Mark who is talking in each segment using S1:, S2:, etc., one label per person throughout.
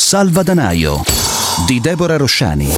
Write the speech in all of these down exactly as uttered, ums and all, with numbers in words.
S1: Salvadanaio di Deborah Rosciani.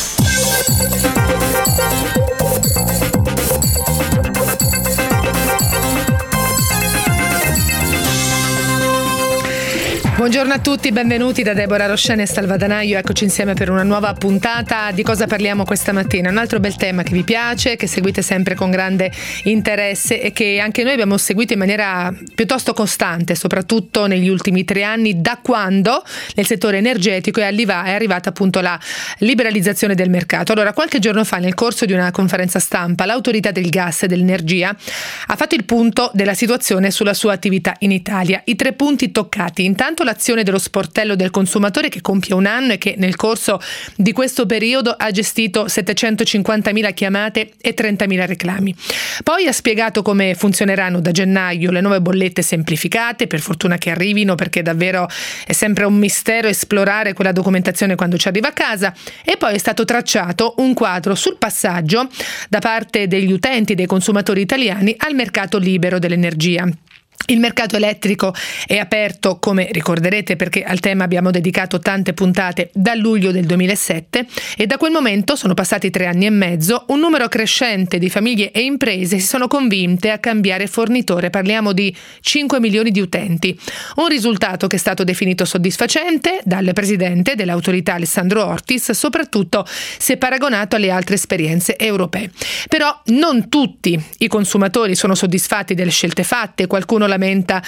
S2: Buongiorno a tutti, benvenuti da Deborah Rosciani e Salvadanaio. Eccoci insieme per una nuova puntata. Di cosa parliamo questa mattina? Un altro bel tema che vi piace, che seguite sempre con grande interesse e che anche noi abbiamo seguito in maniera piuttosto costante, soprattutto negli ultimi tre anni, da quando nel settore energetico è arrivata appunto la liberalizzazione del mercato. Allora, qualche giorno fa, nel corso di una conferenza stampa, l'autorità del gas e dell'energia ha fatto il punto della situazione sulla sua attività in Italia. I tre punti toccati: intanto l'azione dello sportello del consumatore, che compie un anno e che nel corso di questo periodo ha gestito settecentocinquantamila chiamate e trentamila reclami. Poi ha spiegato come funzioneranno da gennaio le nuove bollette semplificate, per fortuna che arrivino, perché davvero è sempre un mistero esplorare quella documentazione quando ci arriva a casa. E poi è stato tracciato un quadro sul passaggio da parte degli utenti, dei consumatori italiani, al mercato libero dell'energia. Il mercato elettrico è aperto, come ricorderete, perché al tema abbiamo dedicato tante puntate, da luglio del duemilasette, e da quel momento, sono passati tre anni e mezzo, un numero crescente di famiglie e imprese si sono convinte a cambiare fornitore. Parliamo di cinque milioni di utenti. Un risultato che è stato definito soddisfacente dal presidente dell'autorità Alessandro Ortis, soprattutto se paragonato alle altre esperienze europee. Però non tutti i consumatori sono soddisfatti delle scelte fatte. Qualcuno lamenta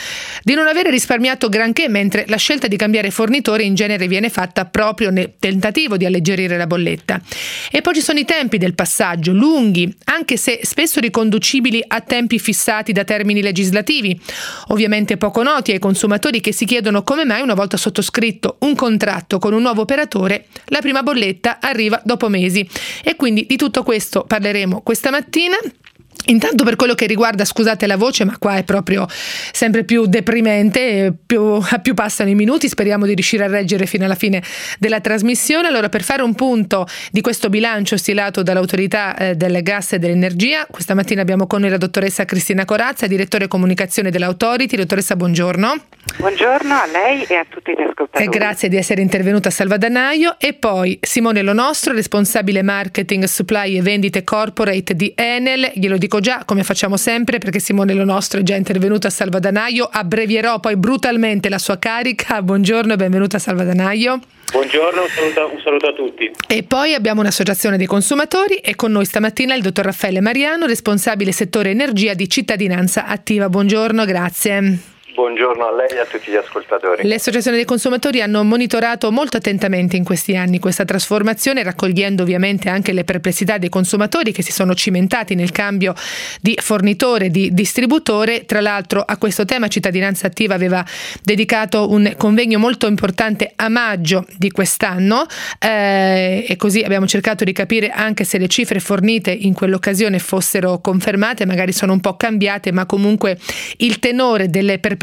S2: di non avere risparmiato granché, mentre la scelta di cambiare fornitore in genere viene fatta proprio nel tentativo di alleggerire la bolletta. E poi ci sono i tempi del passaggio, lunghi, anche se spesso riconducibili a tempi fissati da termini legislativi, ovviamente poco noti ai consumatori, che si chiedono come mai, una volta sottoscritto un contratto con un nuovo operatore, la prima bolletta arriva dopo mesi. E quindi di tutto questo parleremo questa mattina. Intanto, per quello che riguarda, scusate la voce, ma qua è proprio sempre più deprimente, più, a più passano i minuti, speriamo di riuscire a reggere fino alla fine della trasmissione. Allora, per fare un punto di questo bilancio stilato dall'autorità eh, del gas e dell'energia, questa mattina abbiamo con noi la dottoressa Cristina Corazza, direttore comunicazione dell'Authority. Dottoressa, buongiorno.
S3: Buongiorno a lei e a tutti gli ascoltatori.
S2: E grazie di essere intervenuta a Salvadanaio. E poi Simone Lo Nostro, responsabile marketing, supply e vendite corporate di Enel. Glielo dico già, come facciamo sempre, perché Simone Lo Nostro è già intervenuto a Salvadanaio. Abbrevierò poi brutalmente la sua carica. Buongiorno e benvenuta a Salvadanaio.
S4: Buongiorno, un saluto, un saluto a tutti.
S2: E poi abbiamo un'associazione dei consumatori e con noi stamattina il dottor Raffaele Mariano, responsabile settore energia di Cittadinanza Attiva. Buongiorno, grazie.
S4: Buongiorno a lei e a tutti gli ascoltatori.
S2: Le associazioni dei consumatori hanno monitorato molto attentamente in questi anni questa trasformazione, raccogliendo ovviamente anche le perplessità dei consumatori che si sono cimentati nel cambio di fornitore, di distributore. Tra l'altro, a questo tema Cittadinanza Attiva aveva dedicato un convegno molto importante a maggio di quest'anno eh, e così abbiamo cercato di capire anche se le cifre fornite in quell'occasione fossero confermate, magari sono un po' cambiate, ma comunque il tenore delle perplessità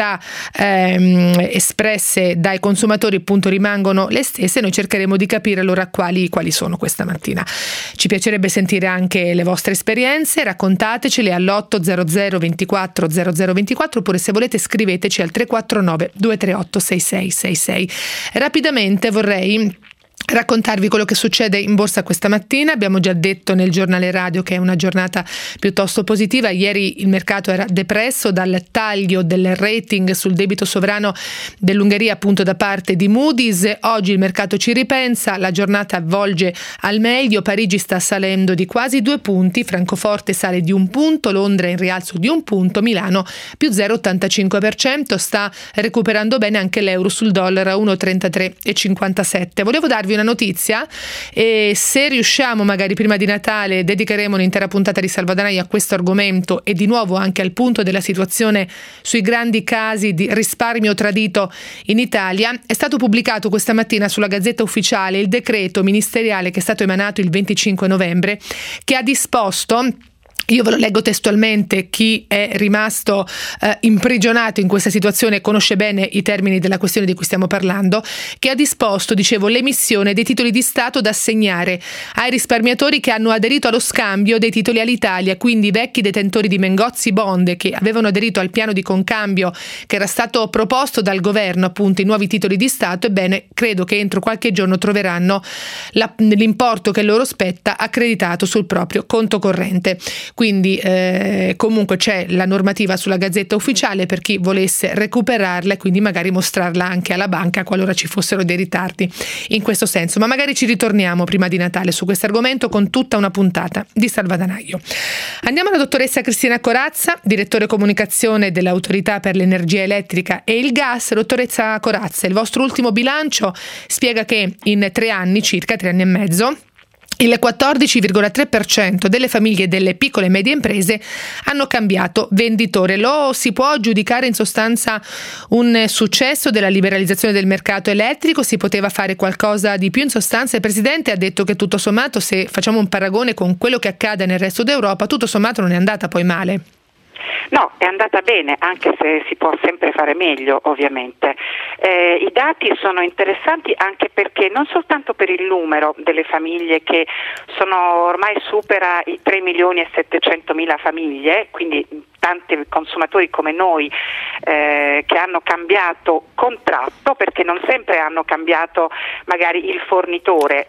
S2: ehm, espresse dai consumatori appunto rimangono le stesse. Noi cercheremo di capire allora quali, quali sono questa mattina. Ci piacerebbe sentire anche le vostre esperienze, raccontatecele all'otto zero zero ventiquattro zero zero ventiquattro, oppure se volete scriveteci al tre quattro nove due tre otto sei sei sei sei. Rapidamente vorrei raccontarvi quello che succede in borsa questa mattina. Abbiamo già detto nel giornale radio che è una giornata piuttosto positiva. Ieri il mercato era depresso dal taglio del rating sul debito sovrano dell'Ungheria, appunto da parte di Moody's. Oggi il mercato ci ripensa, la giornata volge al meglio. Parigi sta salendo di quasi due punti, Francoforte sale di un punto, Londra in rialzo di un punto, Milano più zero virgola ottantacinque per cento. Sta recuperando bene anche l'euro sul dollaro a uno virgola trentatré cinquantasette. Volevo darvi una notizia e se riusciamo magari prima di Natale dedicheremo un'intera puntata di Salvadanaio a questo argomento e di nuovo anche al punto della situazione sui grandi casi di risparmio tradito in Italia. È stato pubblicato questa mattina sulla Gazzetta Ufficiale il decreto ministeriale che è stato emanato il venticinque novembre, che ha disposto Io ve lo leggo testualmente, chi è rimasto eh, imprigionato in questa situazione conosce bene i termini della questione di cui stiamo parlando, che ha disposto, dicevo, l'emissione dei titoli di Stato da assegnare ai risparmiatori che hanno aderito allo scambio dei titoli Alitalia, quindi i vecchi detentori di Mengozzi Bond che avevano aderito al piano di concambio che era stato proposto dal governo, appunto i nuovi titoli di Stato. Ebbene, credo che entro qualche giorno troveranno la, l'importo che loro spetta accreditato sul proprio conto corrente. Quindi eh, comunque c'è la normativa sulla Gazzetta Ufficiale per chi volesse recuperarla e quindi magari mostrarla anche alla banca qualora ci fossero dei ritardi in questo senso. Ma magari ci ritorniamo prima di Natale su questo argomento con tutta una puntata di Salvadanaio. Andiamo alla dottoressa Cristina Corazza, direttore comunicazione dell'Autorità per l'Energia Elettrica e il Gas. Dottoressa Corazza, il vostro ultimo bilancio spiega che in tre anni, circa tre anni e mezzo, il quattordici virgola tre per cento delle famiglie delle piccole e medie imprese hanno cambiato venditore. Lo si può giudicare in sostanza un successo della liberalizzazione del mercato elettrico? Si poteva fare qualcosa di più? In sostanza il Presidente ha detto che tutto sommato, se facciamo un paragone con quello che accade nel resto d'Europa, tutto sommato non è andata poi male.
S3: No, è andata bene, anche se si può sempre fare meglio, ovviamente. Eh, I dati sono interessanti anche perché non soltanto per il numero delle famiglie che sono ormai supera i tre milioni e settecentomila famiglie, quindi tanti consumatori come noi eh, che hanno cambiato contratto, perché non sempre hanno cambiato magari il fornitore,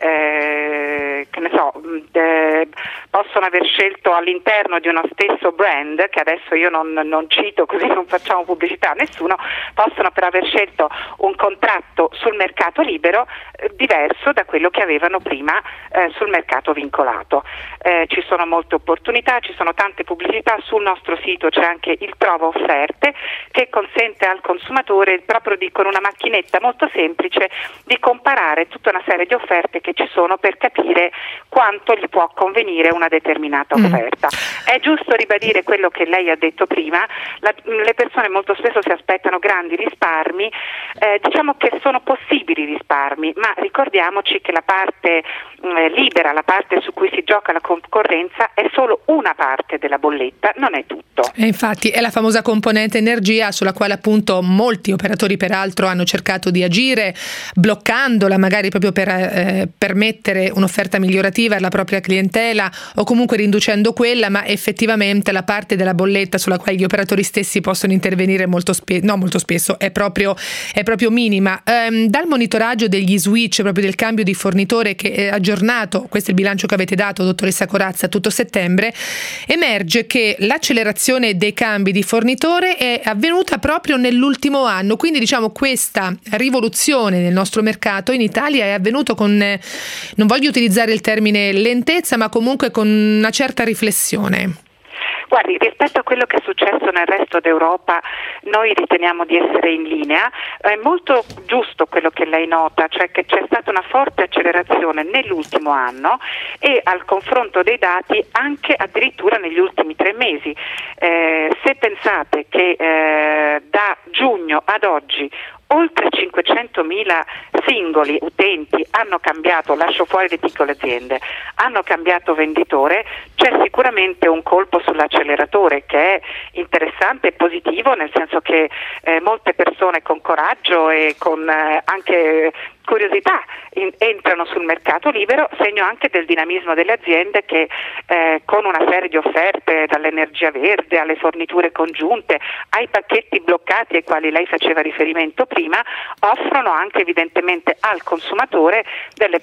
S3: eh, che ne so, eh, possono aver scelto all'interno di uno stesso brand, che adesso io non, non cito così non facciamo pubblicità a nessuno, possono però aver scelto un contratto sul mercato libero eh, diverso da quello che avevano prima eh, sul mercato vincolato. Eh, ci sono molte opportunità, ci sono tante pubblicità sul nostro sito. C'è anche il Trova Offerte che consente al consumatore proprio di, con una macchinetta molto semplice, di comparare tutta una serie di offerte che ci sono per capire quanto gli può convenire una determinata offerta. Mm. È giusto ribadire quello che lei ha detto prima, la, le persone molto spesso si aspettano grandi risparmi, eh, diciamo che sono possibili risparmi, ma ricordiamoci che la parte eh, libera, la parte su cui si gioca la concorrenza è solo una parte della bolletta, non è tutto.
S2: E infatti è la famosa componente energia sulla quale appunto molti operatori peraltro hanno cercato di agire, bloccandola magari proprio per eh, permettere un'offerta migliorativa alla propria clientela o comunque riducendo quella, ma effettivamente la parte della bolletta sulla quale gli operatori stessi possono intervenire molto spesso, no molto spesso, è proprio, è proprio minima. Ehm, dal monitoraggio degli switch, proprio del cambio di fornitore che è aggiornato, questo è il bilancio che avete dato, dottoressa Corazza, tutto settembre, emerge che l'accelerazione dei cambi di fornitore è avvenuta proprio nell'ultimo anno, quindi diciamo questa rivoluzione nel nostro mercato in Italia è avvenuto con, non voglio utilizzare il termine lentezza, ma comunque con una certa riflessione.
S3: Guardi, rispetto a quello che è successo nel resto d'Europa, noi riteniamo di essere in linea. È molto giusto quello che lei nota, cioè che c'è stata una forte accelerazione nell'ultimo anno e al confronto dei dati anche addirittura negli ultimi tre mesi. Eh, se pensate che eh, da giugno ad oggi oltre cinquecentomila singoli utenti hanno cambiato, lascio fuori le piccole aziende, hanno cambiato venditore, c'è sicuramente un colpo sull'acceleratore che è interessante e positivo, nel senso che eh, molte persone con coraggio e con eh, anche curiosità in, entrano sul mercato libero, segno anche del dinamismo delle aziende che eh, con una serie di offerte, dall'energia verde alle forniture congiunte, ai pacchetti bloccati ai quali lei faceva riferimento prima, offrono anche evidentemente al consumatore delle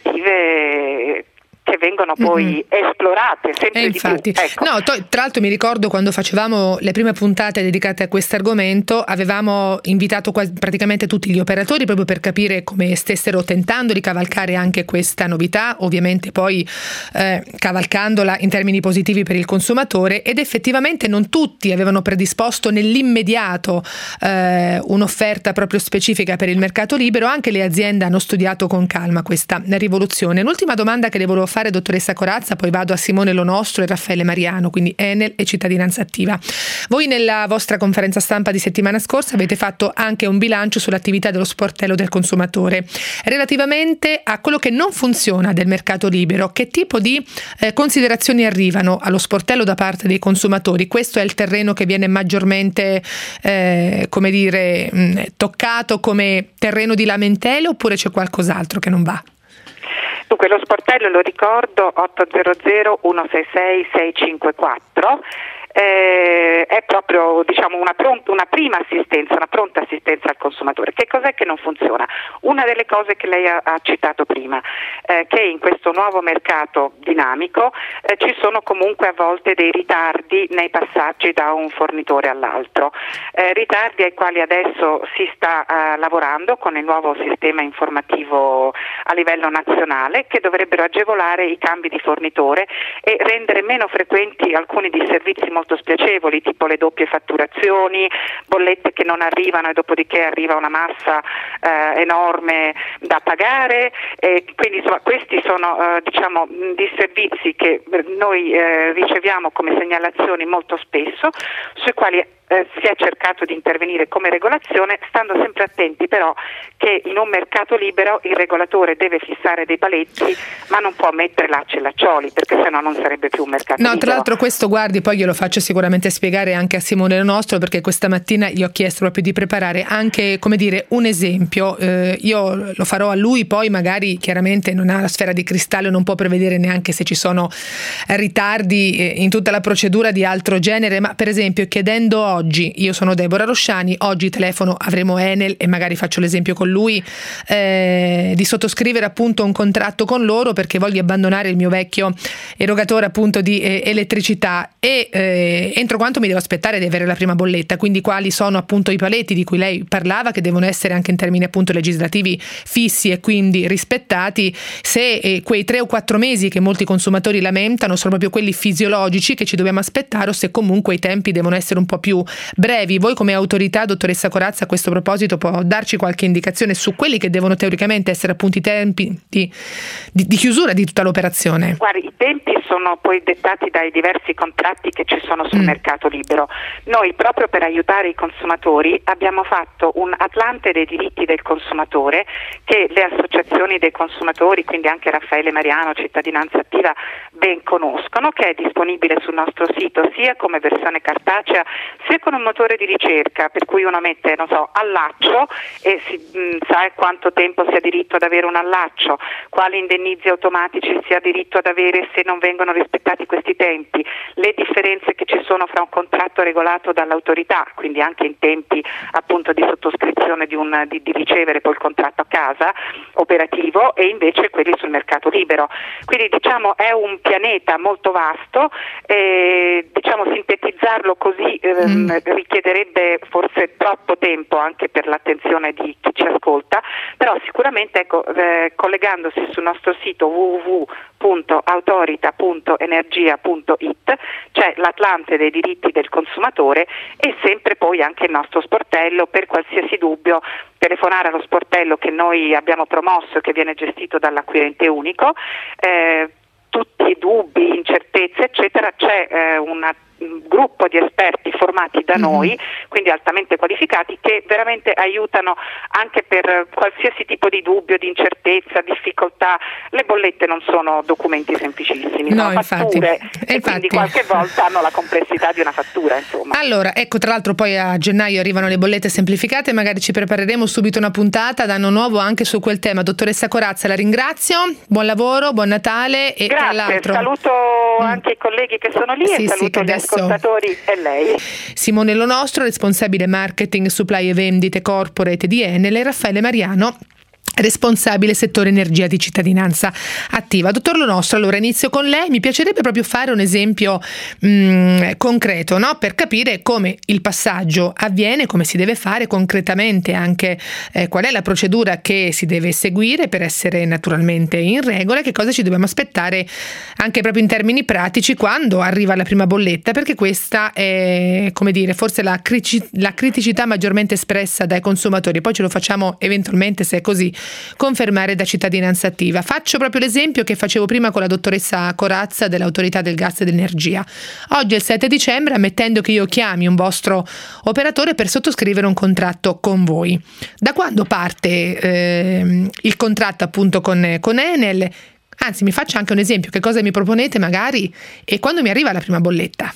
S3: prospettive che vengono poi mm-hmm. esplorate sempre
S2: e infatti,
S3: di più. Ecco.
S2: No, to- tra l'altro mi ricordo quando facevamo le prime puntate dedicate a questo argomento, avevamo invitato quasi, praticamente tutti gli operatori proprio per capire come stessero tentando di cavalcare anche questa novità, ovviamente poi eh, cavalcandola in termini positivi per il consumatore, ed effettivamente non tutti avevano predisposto nell'immediato eh, un'offerta proprio specifica per il mercato libero, anche le aziende hanno studiato con calma questa rivoluzione. L'ultima domanda che le volevo fare, dottoressa Corazza, poi vado a Simone Lo Nostro e Raffaele Mariano, quindi Enel e Cittadinanza Attiva. Voi nella vostra conferenza stampa di settimana scorsa avete fatto anche un bilancio sull'attività dello sportello del consumatore. Relativamente a quello che non funziona del mercato libero, che tipo di eh, considerazioni arrivano allo sportello da parte dei consumatori? Questo è il terreno che viene maggiormente eh, come dire mh, toccato come terreno di lamentele, oppure c'è qualcos'altro che non va?
S3: Dunque, lo sportello, lo ricordo, otto zero zero uno sei sei sei cinque quattro. Eh, è proprio diciamo una, pronta, una prima assistenza, una pronta assistenza al consumatore. Che cos'è che non funziona? Una delle cose che lei ha, ha citato prima, eh, che in questo nuovo mercato dinamico eh, ci sono comunque a volte dei ritardi nei passaggi da un fornitore all'altro, eh, ritardi ai quali adesso si sta eh, lavorando con il nuovo sistema informativo a livello nazionale, che dovrebbero agevolare i cambi di fornitore e rendere meno frequenti alcuni disservizi molto spiacevoli, tipo le doppie fatturazioni, bollette che non arrivano e dopodiché arriva una massa eh, enorme da pagare, e quindi insomma questi sono eh, diciamo disservizi che noi eh, riceviamo come segnalazioni molto spesso, sui quali Eh, si è cercato di intervenire come regolazione, stando sempre attenti però che in un mercato libero il regolatore deve fissare dei paletti, ma non può mettere lacci e laccioli, perché sennò non sarebbe più un mercato
S2: no,
S3: libero.
S2: Tra l'altro questo, guardi, poi glielo faccio sicuramente spiegare anche a Simone Lo Nostro, perché questa mattina gli ho chiesto proprio di preparare anche, come dire, un esempio. Eh, io lo farò a lui, poi magari chiaramente non ha la sfera di cristallo, non può prevedere neanche se ci sono ritardi in tutta la procedura di altro genere, ma per esempio chiedendo oggi, io sono Deborah Rosciani, oggi telefono, avremo Enel e magari faccio l'esempio con lui, eh, di sottoscrivere appunto un contratto con loro perché voglio abbandonare il mio vecchio erogatore appunto di eh, elettricità e eh, entro quanto mi devo aspettare di avere la prima bolletta, quindi quali sono appunto i paletti di cui lei parlava, che devono essere anche in termini appunto legislativi fissi e quindi rispettati, se eh, quei tre o quattro mesi che molti consumatori lamentano sono proprio quelli fisiologici che ci dobbiamo aspettare, o se comunque i tempi devono essere un po' più brevi. Voi come autorità, dottoressa Corazza, a questo proposito può darci qualche indicazione su quelli che devono teoricamente essere appunto i tempi di, di, di chiusura di tutta l'operazione?
S3: Guardi, i tempi sono poi dettati dai diversi contratti che ci sono sul mm. mercato libero. Noi proprio per aiutare i consumatori abbiamo fatto un Atlante dei diritti del consumatore che le associazioni dei consumatori, quindi anche Raffaele Mariano, Cittadinanza Attiva, ben conoscono, che è disponibile sul nostro sito sia come versione cartacea sia con un motore di ricerca, per cui uno mette, non so, allaccio e si mh, sa quanto tempo si ha diritto ad avere un allaccio, quali indennizi automatici si ha diritto ad avere se non vengono rispettati questi tempi, le differenze che ci sono fra un contratto regolato dall'autorità, quindi anche in tempi appunto di sottoscrizione di, un, di, di ricevere poi il contratto a casa operativo, e invece quelli sul mercato libero. Quindi diciamo è un pianeta molto vasto, e diciamo sintetizzarlo così eh, mm. richiederebbe forse troppo tempo anche per l'attenzione di chi ci ascolta, però sicuramente ecco, eh, collegandosi sul nostro sito w w w punto autorita punto energia punto i t c'è l'Atlante dei diritti del consumatore e sempre poi anche il nostro sportello per qualsiasi dubbio. Telefonare allo sportello che noi abbiamo promosso e che viene gestito dall'acquirente unico, eh, tutti i dubbi, incertezze eccetera, c'è eh, una un gruppo di esperti formati da noi, mm-hmm. quindi altamente qualificati, che veramente aiutano anche per qualsiasi tipo di dubbio, di incertezza, difficoltà. Le bollette non sono documenti semplicissimi,
S2: no,
S3: sono
S2: infatti.
S3: fatture
S2: e
S3: e quindi qualche volta hanno la complessità di una fattura, insomma.
S2: Allora, ecco, tra l'altro poi a gennaio arrivano le bollette semplificate, magari ci prepareremo subito una puntata d'anno nuovo anche su quel tema. Dottoressa Corazza, la ringrazio, buon lavoro, buon Natale e
S3: Grazie,
S2: tra l'altro
S3: saluto mm. anche i colleghi che sono lì, sì, e saluto sì, gli ascoltatori e lei.
S2: Simone Lo Nostro, responsabile marketing, supply e vendite corporate di Enel, e Raffaele Mariano, responsabile settore energia di Cittadinanza Attiva. Dottor Lo Nostro, allora inizio con lei. Mi piacerebbe proprio fare un esempio mh, concreto, no? Per capire come il passaggio avviene, come si deve fare concretamente, anche eh, qual è la procedura che si deve seguire per essere naturalmente in regola, e che cosa ci dobbiamo aspettare anche proprio in termini pratici quando arriva la prima bolletta, perché questa è, come dire, forse la, crici- la criticità maggiormente espressa dai consumatori. Poi ce lo facciamo eventualmente, se è così, confermare da Cittadinanza Attiva. Faccio proprio l'esempio che facevo prima con la dottoressa Corazza dell'Autorità del Gas e dell'Energia. Oggi è il sette dicembre, ammettendo che io chiami un vostro operatore per sottoscrivere un contratto con voi. Da quando parte eh, il contratto appunto con, con Enel? Anzi, mi faccia anche un esempio, che cosa mi proponete magari e quando mi arriva la prima bolletta?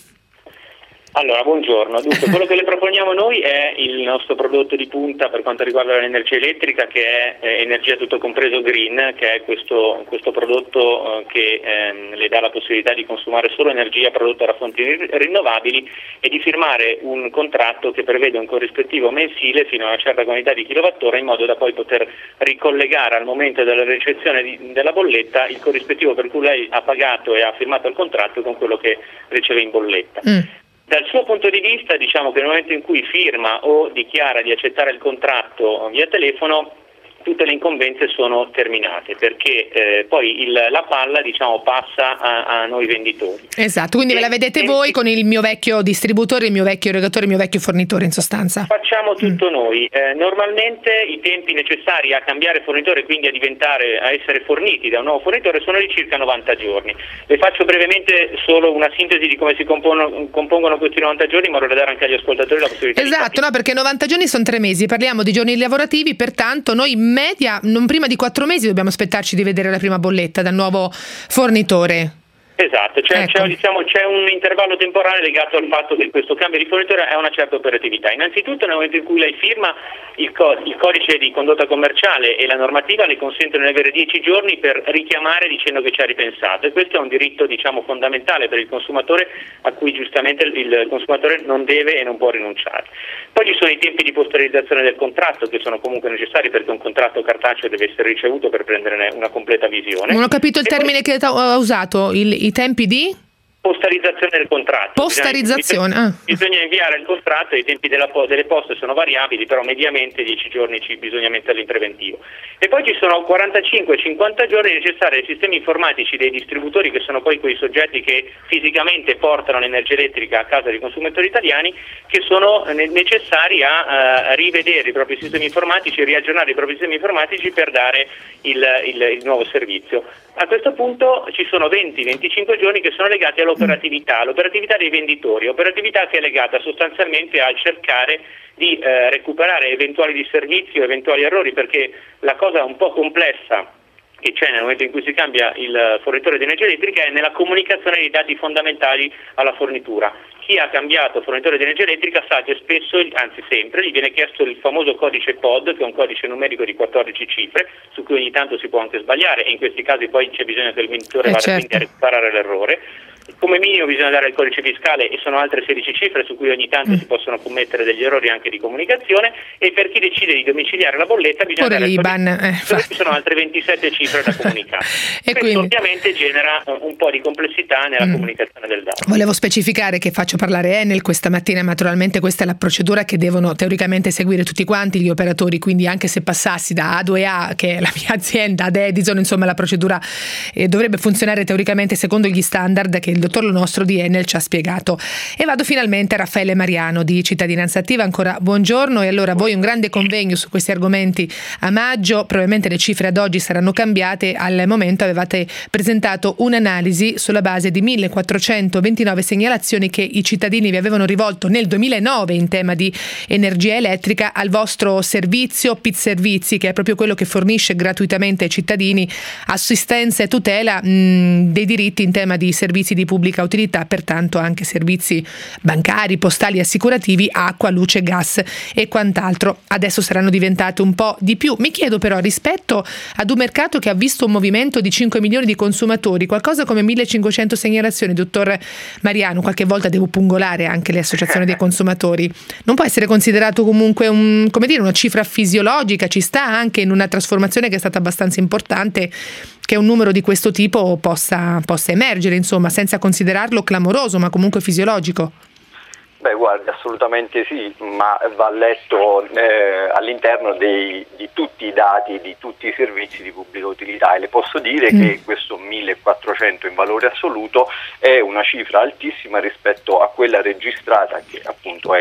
S4: Allora, buongiorno. Dunque, quello che le proponiamo noi è il nostro prodotto di punta per quanto riguarda l'energia elettrica, che è eh, energia tutto compreso green, che è questo, questo prodotto eh, che ehm, le dà la possibilità di consumare solo energia prodotta da fonti rinnovabili e di firmare un contratto che prevede un corrispettivo mensile fino a una certa quantità di kilowattora, in modo da poi poter ricollegare al momento della ricezione di, della bolletta il corrispettivo per cui lei ha pagato e ha firmato il contratto con quello che riceve in bolletta. Mm. Dal suo punto di vista, diciamo che nel momento in cui firma o dichiara di accettare il contratto via telefono, tutte le incombenze sono terminate, perché eh, poi il, la palla diciamo passa a, a noi venditori.
S2: Esatto, quindi e, ve la vedete e, voi con il mio vecchio distributore, il mio vecchio erogatore, il mio vecchio fornitore in sostanza.
S4: Facciamo tutto mm. noi. Eh, normalmente i tempi necessari a cambiare fornitore, quindi a diventare, a essere forniti da un nuovo fornitore, sono di circa novanta giorni. Le faccio brevemente solo una sintesi di come si compongono, compongono questi novanta giorni, in modo da dare anche agli ascoltatori la possibilità.
S2: Esatto, no, perché novanta giorni sono tre mesi, parliamo di giorni lavorativi, pertanto noi media non prima di quattro mesi dobbiamo aspettarci di vedere la prima bolletta dal nuovo fornitore.
S4: Esatto, c'è,
S2: ecco.
S4: c'è, diciamo, c'è un intervallo temporale legato al fatto che questo cambio di fornitore ha una certa operatività. Innanzitutto nel momento in cui lei firma il, co- il codice di condotta commerciale e la normativa le consentono di avere dieci giorni per richiamare dicendo che ci ha ripensato, e questo è un diritto diciamo fondamentale per il consumatore, a cui giustamente il consumatore non deve e non può rinunciare. Poi ci sono i tempi di posterizzazione del contratto, che sono comunque necessari, perché un contratto cartaceo deve essere ricevuto per prenderne una completa visione.
S2: Non ho capito il e termine poi... che ha usato, il i tempi di?
S4: Postarizzazione del contratto.
S2: Postarizzazione.
S4: Bisogna,
S2: ah.
S4: bisogna inviare il contratto, i tempi della, delle poste sono variabili, però mediamente dieci giorni ci bisogna metterli in preventivo. E poi ci sono quarantacinque cinquanta giorni necessari ai sistemi informatici dei distributori, che sono poi quei soggetti che fisicamente portano l'energia elettrica a casa dei consumatori italiani, che sono necessari a uh, rivedere i propri sistemi informatici, riaggiornare i propri sistemi informatici per dare il, il, il nuovo servizio. A questo punto ci sono venti venticinque giorni che sono legati all'operatività, l'operatività dei venditori, operatività che è legata sostanzialmente al cercare di eh, recuperare eventuali disservizi o eventuali errori, perché la cosa un po' complessa che c'è nel momento in cui si cambia il fornitore di energia elettrica è nella comunicazione dei dati fondamentali alla fornitura. Chi ha cambiato fornitore di energia elettrica sa che spesso, anzi sempre, gli viene chiesto il famoso codice P O D, che è un codice numerico di quattordici cifre, su cui ogni tanto si può anche sbagliare, e in questi casi poi c'è bisogno che il venditore
S2: eh
S4: vada
S2: certo.
S4: quindi a recuperare l'errore. Come minimo bisogna dare il codice fiscale, e sono altre sedici cifre su cui ogni tanto mm. si possono commettere degli errori anche di comunicazione, e per chi decide di domiciliare la bolletta bisogna
S2: Pure
S4: dare
S2: l'I B A N,
S4: il codice,
S2: eh,
S4: ci sono altre ventisette cifre da comunicare. e Questo quindi... ovviamente genera un po' di complessità nella mm. comunicazione del dato.
S2: Volevo specificare che faccio parlare Enel questa mattina, ma naturalmente questa è la procedura che devono teoricamente seguire tutti quanti gli operatori, quindi anche se passassi da A due A, che è la mia azienda, ad Edison, insomma la procedura eh, dovrebbe funzionare teoricamente secondo gli standard che il dottor Lo Nostro di Enel ci ha spiegato. E vado finalmente a Raffaele Mariano di Cittadinanza Attiva. Ancora buongiorno. E allora, voi un grande convegno su questi argomenti a maggio, probabilmente le cifre ad oggi saranno cambiate, al momento avevate presentato un'analisi sulla base di millequattrocentoventinove segnalazioni che i cittadini vi avevano rivolto nel duemilanove in tema di energia elettrica al vostro servizio P I T Servizi, che è proprio quello che fornisce gratuitamente ai cittadini assistenza e tutela mh, dei diritti in tema di servizi di pubblica utilità, pertanto anche servizi bancari, postali, assicurativi, acqua, luce, gas e quant'altro. Adesso saranno diventate un po' di più. Mi chiedo però, rispetto ad un mercato che ha visto un movimento di cinque milioni di consumatori, qualcosa come millecinquecento segnalazioni, dottor Mariano, qualche volta devo pungolare anche le associazioni dei consumatori, non può essere considerato comunque un, come dire, una cifra fisiologica? Ci sta anche in una trasformazione che è stata abbastanza importante che un numero di questo tipo possa, possa emergere, insomma, senza considerarlo clamoroso, ma comunque fisiologico.
S5: Beh, guarda, assolutamente sì, ma va letto eh, all'interno dei, di tutti i dati, di tutti i servizi di pubblica utilità, e le posso dire mm. che questo millequattrocento in valore assoluto è una cifra altissima rispetto a quella registrata, che appunto è di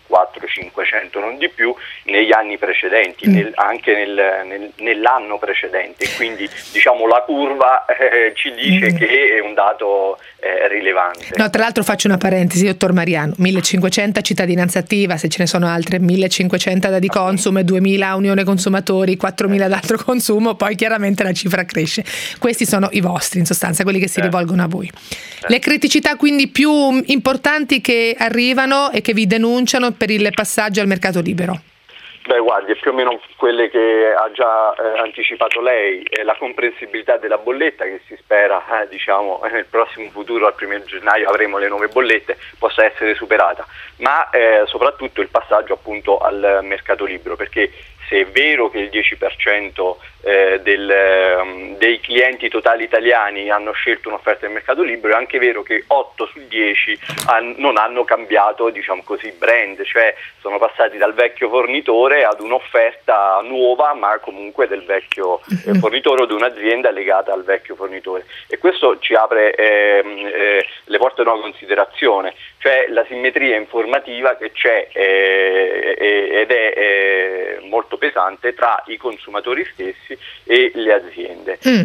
S5: quattrocento cinquecento, non di più, negli anni precedenti, mm. nel, anche nel, nel, nell'anno precedente. Quindi diciamo la curva eh, ci dice mm. che è un dato eh, rilevante.
S2: No, tra l'altro faccio una parentesi, dottor Mariano, millecinquecento cittadinanza attiva, se ce ne sono altre, millecinquecento da di Consum, duemila Unione Consumatori, quattromila d'altro consumo, poi chiaramente la cifra cresce. Questi sono i vostri, in sostanza, quelli che si eh. rivolgono a voi. Eh. Le criticità quindi più importanti che arrivano e che vi denunciano per il passaggio al mercato libero?
S5: Beh, guardi, più o meno quelle che ha già eh, anticipato lei, eh, la comprensibilità della bolletta, che si spera eh, diciamo nel prossimo futuro, al primo gennaio avremo le nuove bollette, possa essere superata, ma eh, soprattutto il passaggio appunto al mercato libero, perché se è vero che il dieci per cento eh, del, um, dei clienti totali italiani hanno scelto un'offerta del mercato libero, è anche vero che otto su dieci han, non hanno cambiato, diciamo così, brand, cioè sono passati dal vecchio fornitore ad un'offerta nuova, ma comunque del vecchio eh, fornitore o di un'azienda legata al vecchio fornitore. E questo ci apre eh, eh, le porte a una considerazione, cioè la simmetria informativa che c'è eh, eh, ed è eh, molto pesante tra i consumatori stessi e le aziende. Mm.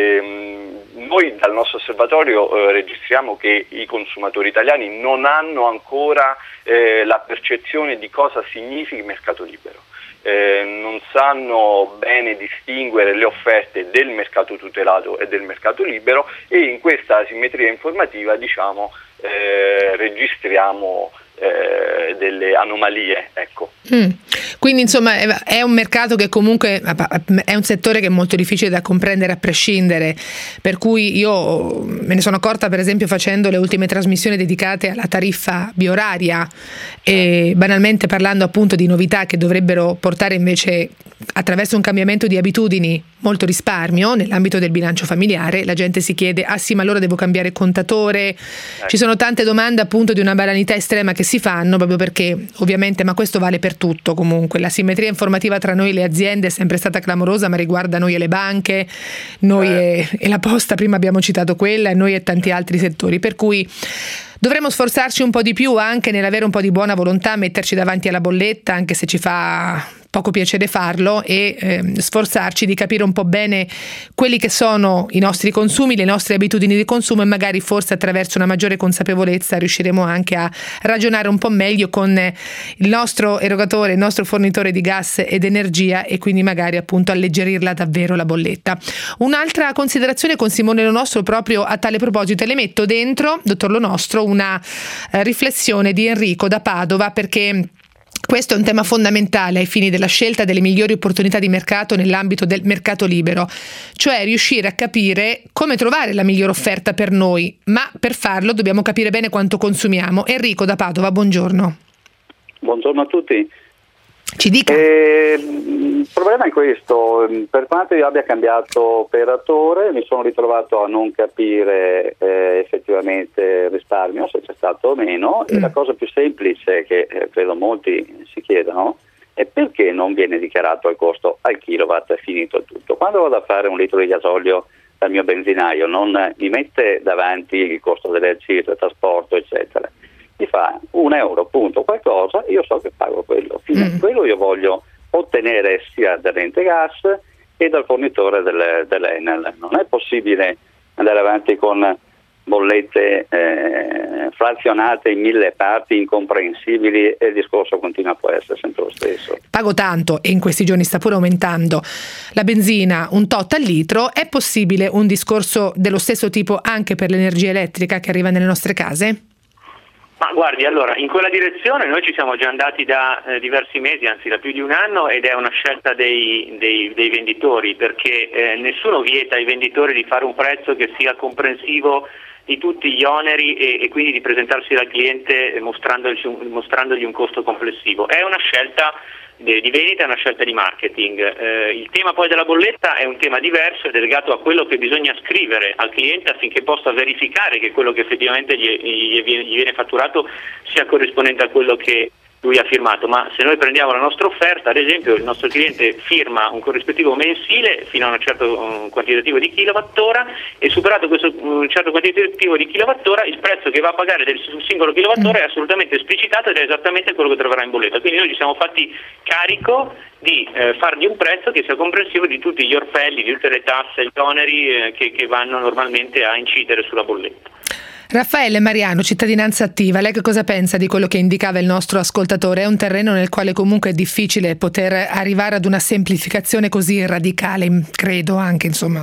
S5: E, noi dal nostro osservatorio eh, registriamo che i consumatori italiani non hanno ancora eh, la percezione di cosa significa il mercato libero. Eh, non sanno bene distinguere le offerte del mercato tutelato e del mercato libero, e in questa asimmetria informativa diciamo eh, registriamo eh, delle anomalie, ecco.
S2: Mm. Quindi insomma è un mercato che comunque è un settore che è molto difficile da comprendere a prescindere, per cui io me ne sono accorta per esempio facendo le ultime trasmissioni dedicate alla tariffa bioraria e banalmente parlando appunto di novità che dovrebbero portare invece attraverso un cambiamento di abitudini molto risparmio nell'ambito del bilancio familiare. La gente si chiede: ah sì, ma allora devo cambiare contatore? Ecco. Ci sono tante domande appunto di una banalità estrema che si fanno, proprio perché ovviamente, ma questo vale per tutto comunque, la simmetria informativa tra noi e le aziende è sempre stata clamorosa, ma riguarda noi e le banche, noi eh. e, e la posta, prima abbiamo citato quella, e noi e tanti altri settori, per cui dovremmo sforzarci un po' di più anche nell'avere un po' di buona volontà, metterci davanti alla bolletta, anche se ci fa poco piacere farlo, e eh, sforzarci di capire un po' bene quelli che sono i nostri consumi, le nostre abitudini di consumo, e magari forse attraverso una maggiore consapevolezza riusciremo anche a ragionare un po' meglio con il nostro erogatore, il nostro fornitore di gas ed energia, e quindi magari appunto alleggerirla davvero la bolletta. Un'altra considerazione con Simone Lo Nostro proprio a tale proposito, e le metto dentro, dottor Lo Nostro, una eh, riflessione di Enrico da Padova, perché questo è un tema fondamentale ai fini della scelta delle migliori opportunità di mercato nell'ambito del mercato libero, cioè riuscire a capire come trovare la migliore offerta per noi, ma per farlo dobbiamo capire bene quanto consumiamo. Enrico da Padova, buongiorno.
S6: Buongiorno a tutti.
S2: Ci dica.
S6: Eh, il problema è questo: per quanto io abbia cambiato operatore mi sono ritrovato a non capire eh, effettivamente il risparmio, se c'è stato o meno, mm. e la cosa più semplice che eh, credo molti si chiedano è perché non viene dichiarato il costo al kilowatt, è finito il tutto. Quando vado a fare un litro di gasolio dal mio benzinaio non mi mette davanti il costo dell'energia, del trasporto eccetera, mi fa un euro punto qualcosa, io so che pago quello, mm. quello io voglio ottenere sia dall'ente gas che dal fornitore delle, dell'Enel. Non è possibile andare avanti con bollette eh, frazionate in mille parti incomprensibili e il discorso continua a essere sempre lo stesso.
S2: Pago tanto, e in questi giorni sta pure aumentando la benzina, un tot al litro. È possibile un discorso dello stesso tipo anche per l'energia elettrica che arriva nelle nostre case?
S4: Ma guardi, allora, in quella direzione noi ci siamo già andati da eh, diversi mesi, anzi da più di un anno, ed è una scelta dei, dei, dei venditori, perché eh, nessuno vieta ai venditori di fare un prezzo che sia comprensivo di tutti gli oneri e, e quindi di presentarsi al cliente mostrandogli, mostrandogli un costo complessivo. È una scelta di vendita, è una scelta di marketing. Eh, il tema poi della bolletta è un tema diverso ed è legato a quello che bisogna scrivere al cliente affinché possa verificare che quello che effettivamente gli, gli, viene, gli viene fatturato sia corrispondente a quello che lui ha firmato, ma se noi prendiamo la nostra offerta, ad esempio, il nostro cliente firma un corrispettivo mensile fino a un certo um, quantitativo di kilowattora, e superato questo un certo quantitativo di kilowattora, il prezzo che va a pagare del sul singolo kilowattora è assolutamente esplicitato ed è esattamente quello che troverà in bolletta. Quindi noi ci siamo fatti carico di eh, fargli un prezzo che sia comprensivo di tutti gli orpelli, di tutte le tasse, gli oneri eh, che, che vanno normalmente a incidere sulla bolletta.
S2: Raffaele Mariano, Cittadinanza Attiva, lei che cosa pensa di quello che indicava il nostro ascoltatore? È un terreno nel quale comunque è difficile poter arrivare ad una semplificazione così radicale, credo anche, insomma.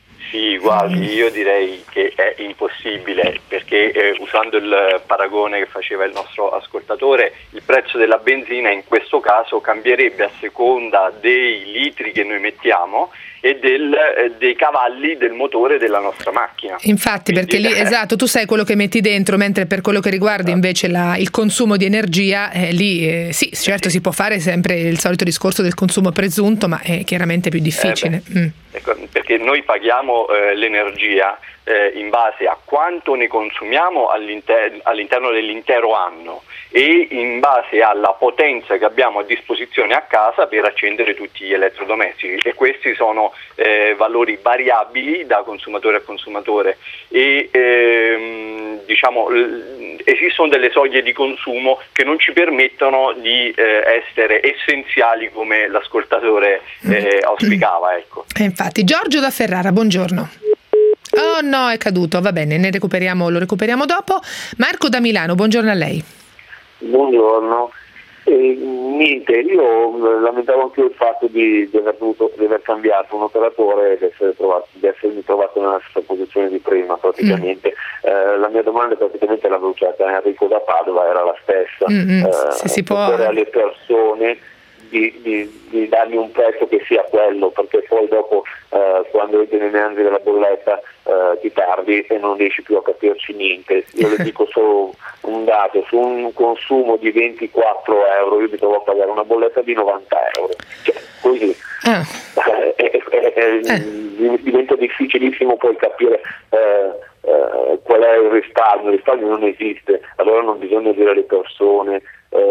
S5: Sì, guardi, io direi che è impossibile, perché eh, usando il paragone che faceva il nostro ascoltatore, il prezzo della benzina in questo caso cambierebbe a seconda dei litri che noi mettiamo e del, eh, dei cavalli del motore della nostra macchina.
S2: Infatti,
S5: Quindi,
S2: perché lì, eh, esatto, tu sai quello che metti dentro, mentre per quello che riguarda invece la, il consumo di energia, eh, lì eh, sì, certo si può fare sempre il solito discorso del consumo presunto, ma è chiaramente più difficile.
S5: Eh
S2: mm.
S5: ecco, perché noi paghiamo eh, l'energia eh, in base a quanto ne consumiamo all'inter- all'interno dell'intero anno e in base alla potenza che abbiamo a disposizione a casa per accendere tutti gli elettrodomestici, e questi sono eh, valori variabili da consumatore a consumatore e ehm, diciamo l- esistono delle soglie di consumo che non ci permettono di eh, essere essenziali come l'ascoltatore eh, auspicava, ecco.
S2: E infatti, Giorgio da Ferrara, buongiorno. Oh no, è caduto, va bene, ne recuperiamo, lo recuperiamo dopo. Marco da Milano, buongiorno a lei.
S7: Buongiorno. Eh, niente, io lamentavo anche il fatto di, di, aver dovuto, di aver cambiato un operatore e di, essere trovato, di essermi trovato nella stessa posizione di prima praticamente. Mm. Eh, la mia domanda praticamente l'avevo usata a Enrico da Padova, era la stessa.
S2: Mm-hmm.
S7: Eh,
S2: Se si può
S7: alle persone di, di, di dargli un prezzo che sia quello, perché poi dopo eh, quando entri nei meandri della bolletta eh, ti tardi e non riesci più a capirci niente. Io le dico solo un dato: su un consumo di ventiquattro euro io mi trovo a pagare una bolletta di novanta euro, cioè, così
S2: ah.
S7: eh, eh, eh, eh. diventa difficilissimo poi capire eh, eh, qual è il risparmio. Il risparmio non esiste, allora non bisogna dire alle persone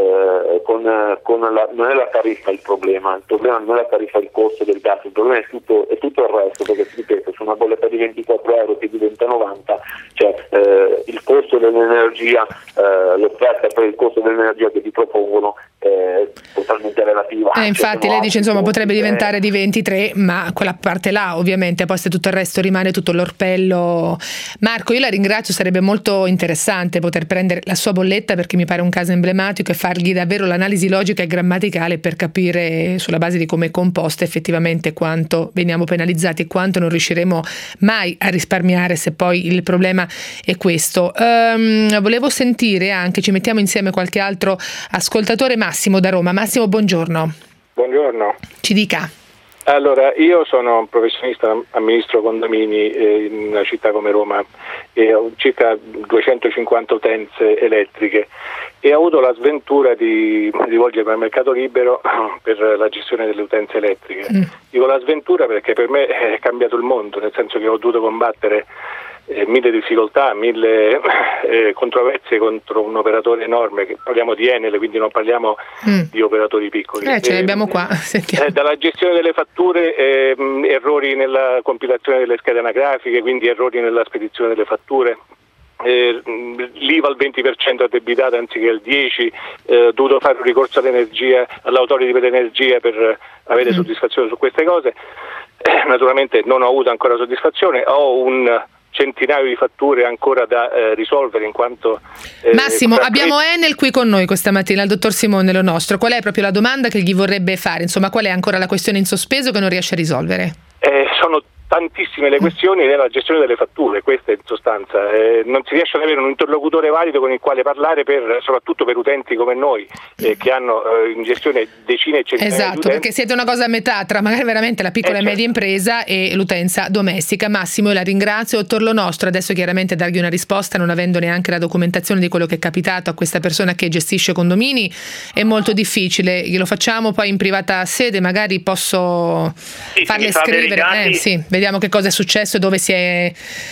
S7: Eh, con, con la, non è la tariffa il problema, il problema non è la tariffa, il costo del gas, il problema è tutto, è tutto il resto, perché ripeto, su una bolletta di ventiquattro euro che diventa novanta, cioè eh, il costo dell'energia, eh, l'offerta per il costo dell'energia che ti propongono è totalmente relativa.
S2: Eh, infatti
S7: cioè,
S2: lei dice insomma potrebbe
S7: eh,
S2: diventare di ventitré, ma quella parte là ovviamente, poi se tutto il resto rimane tutto l'orpello. Marco, io la ringrazio, sarebbe molto interessante poter prendere la sua bolletta, perché mi pare un caso emblematico, e fargli davvero l'analisi logica e grammaticale per capire sulla base di come è composta effettivamente quanto veniamo penalizzati e quanto non riusciremo mai a risparmiare, se poi il problema è questo. Um, volevo sentire anche, ci mettiamo insieme qualche altro ascoltatore. Massimo da Roma. Massimo, buongiorno.
S8: Buongiorno.
S2: Ci dica.
S8: Allora, io sono un professionista, amministro condomini in una città come Roma e ho circa duecentocinquanta utenze elettriche e ho avuto la sventura di rivolgermi al mercato libero per la gestione delle utenze elettriche. Mm. Dico la sventura perché per me è cambiato il mondo, nel senso che ho dovuto combattere Eh, mille difficoltà, mille eh, controversie contro un operatore enorme, che parliamo di Enel, quindi non parliamo mm. di operatori piccoli.
S2: Eh, ce li abbiamo qua.
S8: Eh, dalla gestione delle fatture, eh, errori nella compilazione delle schede anagrafiche, quindi errori nella spedizione delle fatture. Eh, l'I V A al venti per cento addebitata anziché al dieci per cento, eh, ho dovuto fare un ricorso all'energia, all'autority per l'energia per avere mm. soddisfazione su queste cose. Eh, naturalmente non ho avuto ancora soddisfazione, ho un centinaio di fatture ancora da eh, risolvere, in quanto
S2: eh, Massimo, abbiamo Enel qui con noi questa mattina, il dottor Simone Lo Nostro. Qual è proprio la domanda che gli vorrebbe fare? Insomma, qual è ancora la questione in sospeso che non riesce a risolvere?
S8: Eh, sono tantissime le questioni nella gestione delle fatture, questa in sostanza. Eh, non si riesce ad avere un interlocutore valido con il quale parlare, per, soprattutto per utenti come noi, eh, che hanno eh, in gestione decine e centinaia
S2: esatto,
S8: di utenti.
S2: Perché siete una cosa a metà tra magari veramente la piccola eh, e media certo. impresa e l'utenza domestica. Massimo, io la ringrazio. Dottor Lo Nostro, adesso chiaramente dargli una risposta non avendo neanche la documentazione di quello che è capitato a questa persona che gestisce condomini è molto difficile. Glielo facciamo poi in privata sede, magari posso
S4: sì,
S2: farle scrivere. Eh, sì, vediamo che cosa è successo e dove si è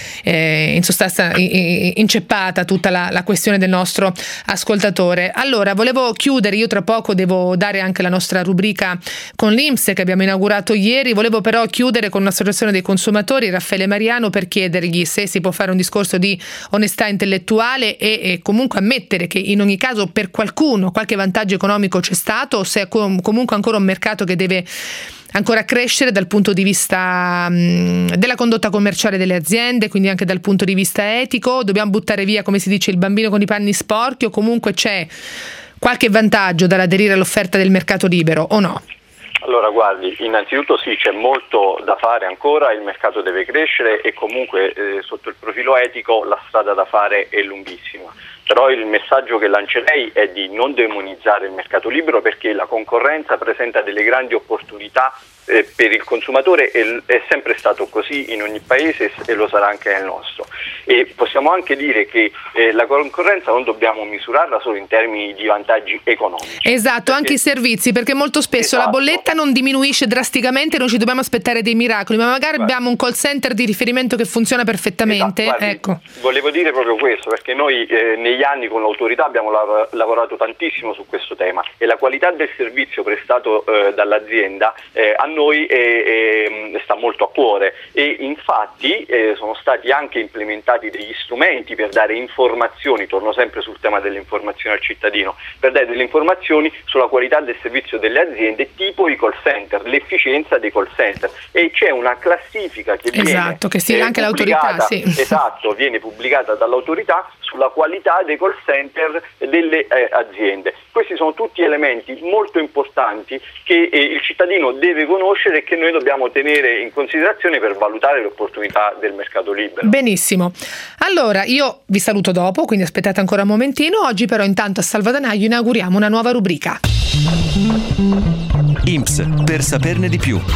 S2: eh, in sostanza inceppata tutta la, la questione del nostro ascoltatore. Allora, volevo chiudere, io tra poco devo dare anche la nostra rubrica con l'I N P S che abbiamo inaugurato ieri, volevo però chiudere con un'associazione dei consumatori, Raffaele Mariano, per chiedergli se si può fare un discorso di onestà intellettuale e, e comunque ammettere che in ogni caso per qualcuno qualche vantaggio economico c'è stato, o se è com- comunque ancora un mercato che deve ancora crescere dal punto di vista mh, della condotta commerciale delle aziende, quindi anche dal punto di vista etico. Dobbiamo buttare via, come si dice, il bambino con i panni sporchi, o comunque c'è qualche vantaggio dall'aderire all'offerta del mercato libero o no?
S5: Allora guardi, innanzitutto sì, c'è molto da fare ancora, il mercato deve crescere e comunque eh, sotto il profilo etico la strada da fare è lunghissima. Però il messaggio che lancerei è di non demonizzare il mercato libero, perché la concorrenza presenta delle grandi opportunità eh, per il consumatore, e è sempre stato così in ogni paese e lo sarà anche nel nostro. E possiamo anche dire che eh, la concorrenza non dobbiamo misurarla solo in termini di vantaggi economici.
S2: Esatto,
S5: perché...
S2: anche i servizi, perché molto spesso esatto. la bolletta non diminuisce drasticamente, non ci dobbiamo aspettare dei miracoli, ma magari guarda. abbiamo un call center di riferimento che funziona perfettamente.
S5: Esatto, guardi,
S2: ecco.
S5: Volevo dire proprio questo, perché noi eh, negli anni con l'autorità abbiamo lav- lavorato tantissimo su questo tema, e la qualità del servizio prestato eh, dall'azienda eh, a noi è, è, sta molto a cuore, e infatti eh, sono stati anche implementati degli strumenti per dare informazioni, torno sempre sul tema delle informazioni al cittadino, per dare delle informazioni sulla qualità del servizio delle aziende, tipo i call center, l'efficienza dei call center, e c'è una classifica che viene
S2: esatto, che stila
S5: eh,
S2: anche l'autorità, sì.
S5: esatto, viene pubblicata dall'autorità sulla qualità dei call center delle eh, aziende. Questi sono tutti elementi molto importanti che eh, il cittadino deve conoscere e che noi dobbiamo tenere in considerazione per valutare le opportunità del mercato libero.
S2: Benissimo. Allora, io vi saluto dopo, quindi aspettate ancora un momentino. Oggi però intanto a Salvadanaio inauguriamo una nuova rubrica.
S1: I N P S, per saperne di più.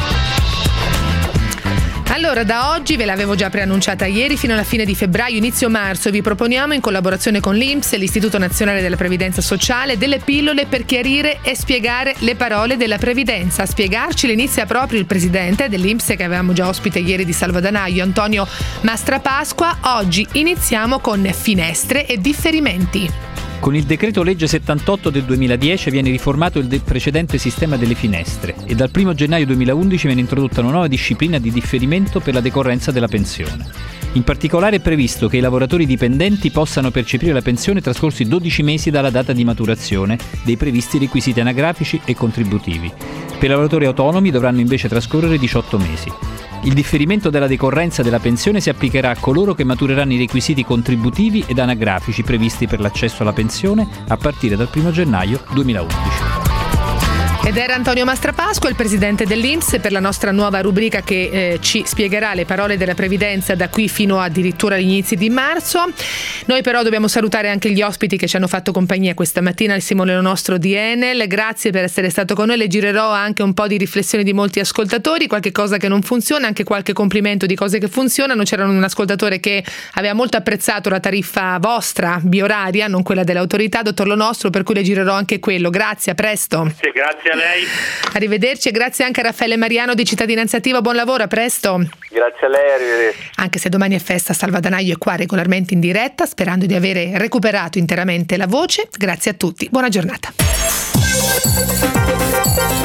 S2: Allora, da oggi, ve l'avevo già preannunciata ieri, fino alla fine di febbraio, inizio marzo, vi proponiamo in collaborazione con l'I N P S e l'Istituto Nazionale della Previdenza Sociale delle pillole per chiarire e spiegare le parole della previdenza. A spiegarci inizia proprio il presidente dell'I N P S che avevamo già ospite ieri di Salvadanaio, Antonio Mastrapasqua. Oggi iniziamo con finestre e differimenti.
S9: Con il decreto legge settantotto del duemiladieci viene riformato il de- precedente sistema delle finestre e dal primo gennaio duemilaundici viene introdotta una nuova disciplina di differimento per la decorrenza della pensione. In particolare è previsto che i lavoratori dipendenti possano percepire la pensione trascorsi dodici mesi dalla data di maturazione dei previsti requisiti anagrafici e contributivi. Per i lavoratori autonomi dovranno invece trascorrere diciotto mesi. Il differimento della decorrenza della pensione si applicherà a coloro che matureranno i requisiti contributivi ed anagrafici previsti per l'accesso alla pensione a partire dal primo gennaio duemilaundici.
S2: Ed era Antonio Mastrapasqua, il presidente dell'I N P S, per la nostra nuova rubrica che eh, ci spiegherà le parole della previdenza da qui fino addirittura agli inizi di marzo. Noi però dobbiamo salutare anche gli ospiti che ci hanno fatto compagnia questa mattina, il Simone nostro di Enel. Grazie per essere stato con noi. Le girerò anche un po' di riflessioni di molti ascoltatori, qualche cosa che non funziona, anche qualche complimento di cose che funzionano. C'era un ascoltatore che aveva molto apprezzato la tariffa vostra bioraria, non quella dell'autorità, dottor Lo Nostro, per cui le girerò anche quello. Grazie, a presto.
S4: Sì, grazie a lei.
S2: Arrivederci, e grazie anche a Raffaele Mariano di Cittadinanza Attiva. Buon lavoro, a presto.
S5: Grazie a lei, arrivederci.
S2: Anche se domani è festa, Salvadanaio è qua regolarmente in diretta, sperando di avere recuperato interamente la voce. Grazie a tutti, buona giornata.